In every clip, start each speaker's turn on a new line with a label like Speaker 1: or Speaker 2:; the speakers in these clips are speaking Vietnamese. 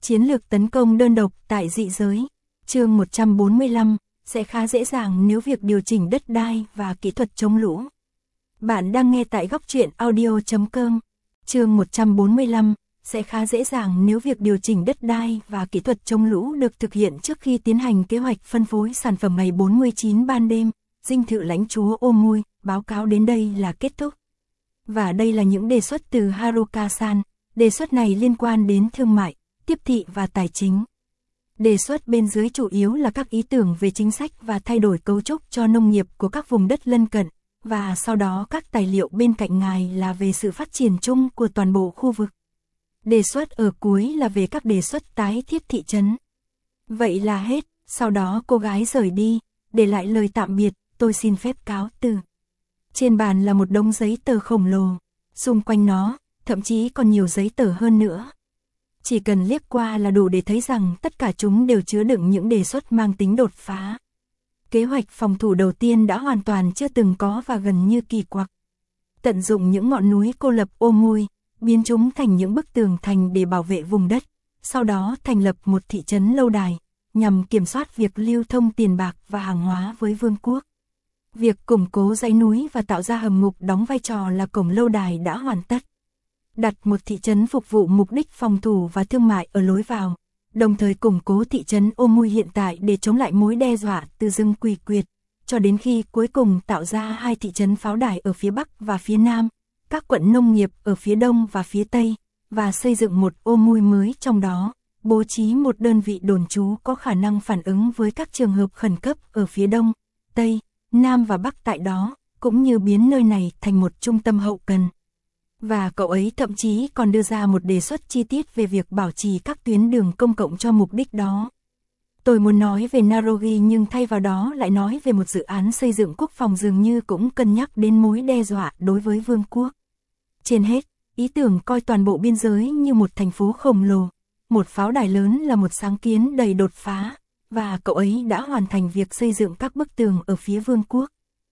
Speaker 1: Chiến lược tấn công đơn độc tại dị giới. Chương 145, sẽ khá dễ dàng nếu việc điều chỉnh đất đai và kỹ thuật chống lũ. Bạn đang nghe tại góc truyện audio.com. Chương 145, sẽ khá dễ dàng nếu việc điều chỉnh đất đai và kỹ thuật chống lũ được thực hiện trước khi tiến hành kế hoạch phân phối sản phẩm ngày 49 ban đêm. Dinh thự lãnh chúa Ô Mui báo cáo đến đây là kết thúc. Và đây là những đề xuất từ Haruka-san. Đề xuất này liên quan đến thương mại, tiếp thị và tài chính. Đề xuất bên dưới chủ yếu là các ý tưởng về chính sách và thay đổi cấu trúc cho nông nghiệp của các vùng đất lân cận, và sau đó các tài liệu bên cạnh ngài là về sự phát triển chung của toàn bộ khu vực. Đề xuất ở cuối là về các đề xuất tái thiết thị trấn. Vậy là hết, sau đó cô gái rời đi, để lại lời tạm biệt, tôi xin phép cáo từ. Trên bàn là một đống giấy tờ khổng lồ, xung quanh nó, thậm chí còn nhiều giấy tờ hơn nữa. Chỉ cần liếc qua là đủ để thấy rằng tất cả chúng đều chứa đựng những đề xuất mang tính đột phá. Kế hoạch phòng thủ đầu tiên đã hoàn toàn chưa từng có và gần như kỳ quặc. Tận dụng những ngọn núi cô lập Ô Mui, biến chúng thành những bức tường thành để bảo vệ vùng đất, sau đó thành lập một thị trấn lâu đài, nhằm kiểm soát việc lưu thông tiền bạc và hàng hóa với vương quốc. Việc củng cố dãy núi và tạo ra hầm ngục đóng vai trò là cổng lâu đài đã hoàn tất. Đặt một thị trấn phục vụ mục đích phòng thủ và thương mại ở lối vào, đồng thời củng cố thị trấn Ô Mui hiện tại để chống lại mối đe dọa từ rừng quỷ quyệt, cho đến khi cuối cùng tạo ra hai thị trấn pháo đài ở phía Bắc và phía Nam, các quận nông nghiệp ở phía Đông và phía Tây, và xây dựng một Ô Mui mới trong đó, bố trí một đơn vị đồn trú có khả năng phản ứng với các trường hợp khẩn cấp ở phía Đông, Tây, Nam và Bắc tại đó, cũng như biến nơi này thành một trung tâm hậu cần. Và cậu ấy thậm chí còn đưa ra một đề xuất chi tiết về việc bảo trì các tuyến đường công cộng cho mục đích đó. Tôi muốn nói về Narogi nhưng thay vào đó lại nói về một dự án xây dựng quốc phòng dường như cũng cân nhắc đến mối đe dọa đối với vương quốc. Trên hết, ý tưởng coi toàn bộ biên giới như một thành phố khổng lồ, một pháo đài lớn là một sáng kiến đầy đột phá, và cậu ấy đã hoàn thành việc xây dựng các bức tường ở phía vương quốc.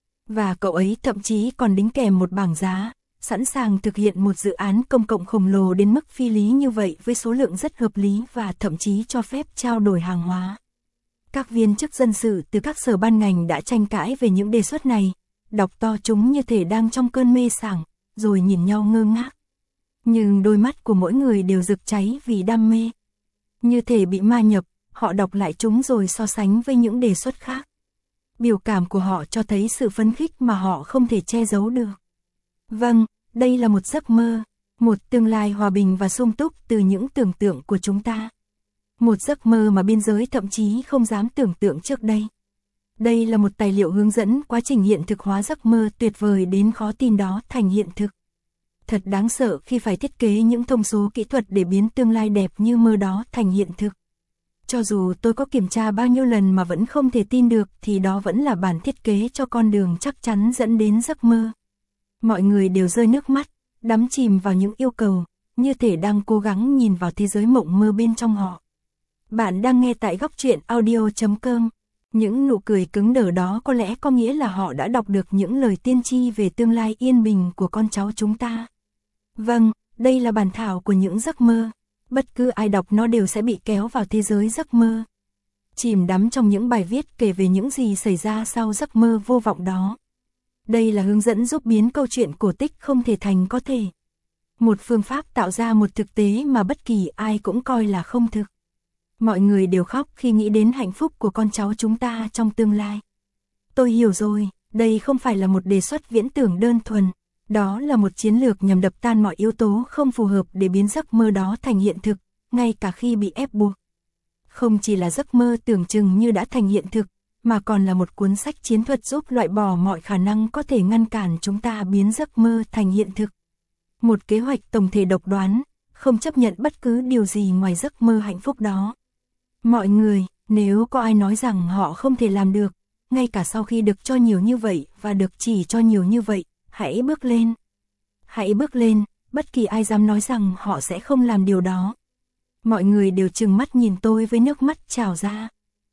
Speaker 1: Và cậu ấy thậm chí còn đính kèm một bảng giá, sẵn sàng thực hiện một dự án công cộng khổng lồ đến mức phi lý như vậy với số lượng rất hợp lý và thậm chí cho phép trao đổi hàng hóa. Các viên chức dân sự từ các sở ban ngành đã tranh cãi về những đề xuất này, đọc to chúng như thể đang trong cơn mê sảng, rồi nhìn nhau ngơ ngác. Nhưng đôi mắt của mỗi người đều rực cháy vì đam mê. Như thể bị ma nhập, họ đọc lại chúng rồi so sánh với những đề xuất khác. Biểu cảm của họ cho thấy sự phấn khích mà họ không thể che giấu được. Vâng, đây là một giấc mơ, một tương lai hòa bình và sung túc từ những tưởng tượng của chúng ta. Một giấc mơ mà biên giới thậm chí không dám tưởng tượng trước đây. Đây là một tài liệu hướng dẫn quá trình hiện thực hóa giấc mơ tuyệt vời đến khó tin đó thành hiện thực. Thật đáng sợ khi phải thiết kế những thông số kỹ thuật để biến tương lai đẹp như mơ đó thành hiện thực. Cho dù tôi có kiểm tra bao nhiêu lần mà vẫn không thể tin được thì đó vẫn là bản thiết kế cho con đường chắc chắn dẫn đến giấc mơ. Mọi người đều rơi nước mắt, đắm chìm vào những yêu cầu, như thể đang cố gắng nhìn vào thế giới mộng mơ bên trong họ. Bạn đang nghe tại góc truyện audio.com. Những nụ cười cứng đờ đó có lẽ có nghĩa là họ đã đọc được những lời tiên tri về tương lai yên bình của con cháu chúng ta. Vâng, đây là bản thảo của những giấc mơ. Bất cứ ai đọc nó đều sẽ bị kéo vào thế giới giấc mơ. Chìm đắm trong những bài viết kể về những gì xảy ra sau giấc mơ vô vọng đó. Đây là hướng dẫn giúp biến câu chuyện cổ tích không thể thành có thể. Một phương pháp tạo ra một thực tế mà bất kỳ ai cũng coi là không thực. Mọi người đều khóc khi nghĩ đến hạnh phúc của con cháu chúng ta trong tương lai. Tôi hiểu rồi, đây không phải là một đề xuất viễn tưởng đơn thuần. Đó là một chiến lược nhằm đập tan mọi yếu tố không phù hợp để biến giấc mơ đó thành hiện thực, ngay cả khi bị ép buộc. Không chỉ là giấc mơ tưởng chừng như đã thành hiện thực, mà còn là một cuốn sách chiến thuật giúp loại bỏ mọi khả năng có thể ngăn cản chúng ta biến giấc mơ thành hiện thực. Một kế hoạch tổng thể độc đoán, không chấp nhận bất cứ điều gì ngoài giấc mơ hạnh phúc đó. Mọi người, nếu có ai nói rằng họ không thể làm được, ngay cả sau khi được cho nhiều như vậy và được chỉ cho nhiều như vậy, hãy bước lên. Hãy bước lên, bất kỳ ai dám nói rằng họ sẽ không làm điều đó. Mọi người đều trừng mắt nhìn tôi với nước mắt trào ra.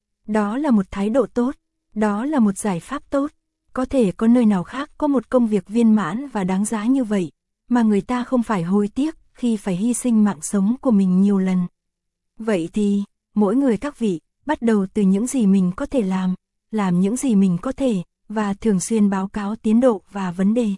Speaker 1: Đó là một thái độ tốt, đó là một giải pháp tốt. Có thể có nơi nào khác có một công việc viên mãn và đáng giá như vậy, mà người ta không phải hối tiếc khi phải hy sinh mạng sống của mình nhiều lần. Vậy thì, mỗi người các vị, bắt đầu từ những gì mình có thể làm những gì mình có thể, và thường xuyên báo cáo tiến độ và vấn đề.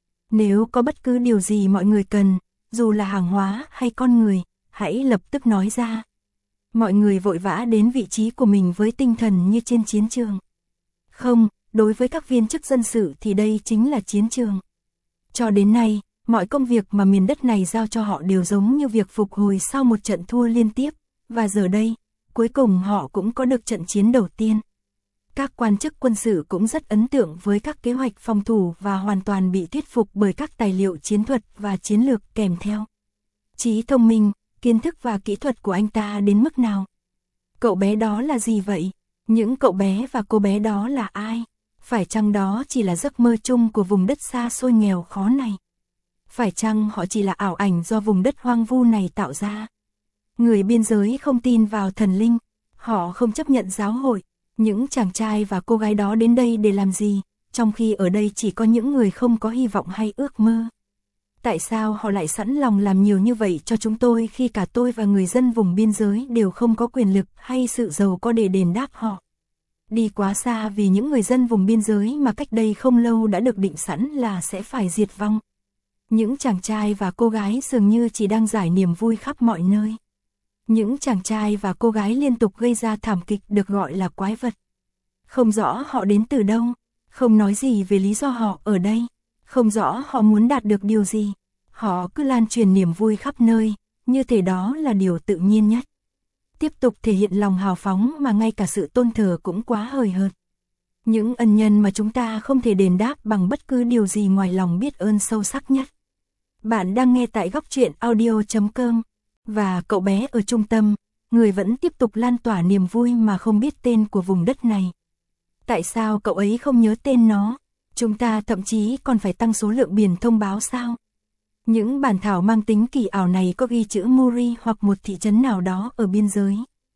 Speaker 1: Nếu có bất cứ điều gì mọi người cần, dù là hàng hóa hay con người, hãy lập tức nói ra. Mọi người vội vã đến vị trí của mình với tinh thần như trên chiến trường. Không, đối với các viên chức dân sự thì đây chính là chiến trường. Cho đến nay, mọi công việc mà miền đất này giao cho họ đều giống như việc phục hồi sau một trận thua liên tiếp, và giờ đây, cuối cùng họ cũng có được trận chiến đầu tiên. Các quan chức quân sự cũng rất ấn tượng với các kế hoạch phòng thủ và hoàn toàn bị thuyết phục bởi các tài liệu chiến thuật và chiến lược kèm theo. Trí thông minh, kiến thức và kỹ thuật của anh ta đến mức nào? Cậu bé đó là gì vậy? Những cậu bé và cô bé đó là ai? Phải chăng đó chỉ là giấc mơ chung của vùng đất xa xôi nghèo khó này? Phải chăng họ chỉ là ảo ảnh do vùng đất hoang vu này tạo ra? Người biên giới không tin vào thần linh, họ không chấp nhận giáo hội. Những chàng trai và cô gái đó đến đây để làm gì, trong khi ở đây chỉ có những người không có hy vọng hay ước mơ? Tại sao họ lại sẵn lòng làm nhiều như vậy cho chúng tôi khi cả tôi và người dân vùng biên giới đều không có quyền lực hay sự giàu có để đền đáp họ? Đi quá xa vì những người dân vùng biên giới mà cách đây không lâu đã được định sẵn là sẽ phải diệt vong. Những chàng trai và cô gái dường như chỉ đang giải niềm vui khắp mọi nơi. Những chàng trai và cô gái liên tục gây ra thảm kịch được gọi là quái vật. Không rõ họ đến từ đâu, không nói gì về lý do họ ở đây, không rõ họ muốn đạt được điều gì. Họ cứ lan truyền niềm vui khắp nơi, như thể đó là điều tự nhiên nhất. Tiếp tục thể hiện lòng hào phóng mà ngay cả sự tôn thờ cũng quá hời hợt. Những ân nhân mà chúng ta không thể đền đáp bằng bất cứ điều gì ngoài lòng biết ơn sâu sắc nhất. Bạn đang nghe tại góc truyện audio.com. Và cậu bé ở trung tâm, người vẫn tiếp tục lan tỏa niềm vui mà không biết tên của vùng đất này. Tại sao cậu ấy không nhớ tên nó? Chúng ta thậm chí còn phải tăng số lượng biển thông báo sao? Những bản thảo mang tính kỳ ảo này có ghi chữ Muri hoặc một thị trấn nào đó ở biên giới.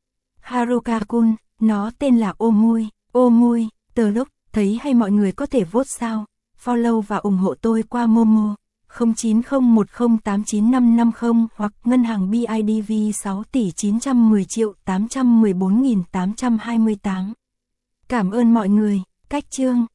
Speaker 1: Haruka-kun, nó tên là Omui. Omui, từ lúc thấy hay mọi người có thể vote sao? Follow và ủng hộ tôi qua Momo 0901089550 hoặc ngân hàng BIDV 6.910.814.828. Cảm ơn mọi người. Cách chương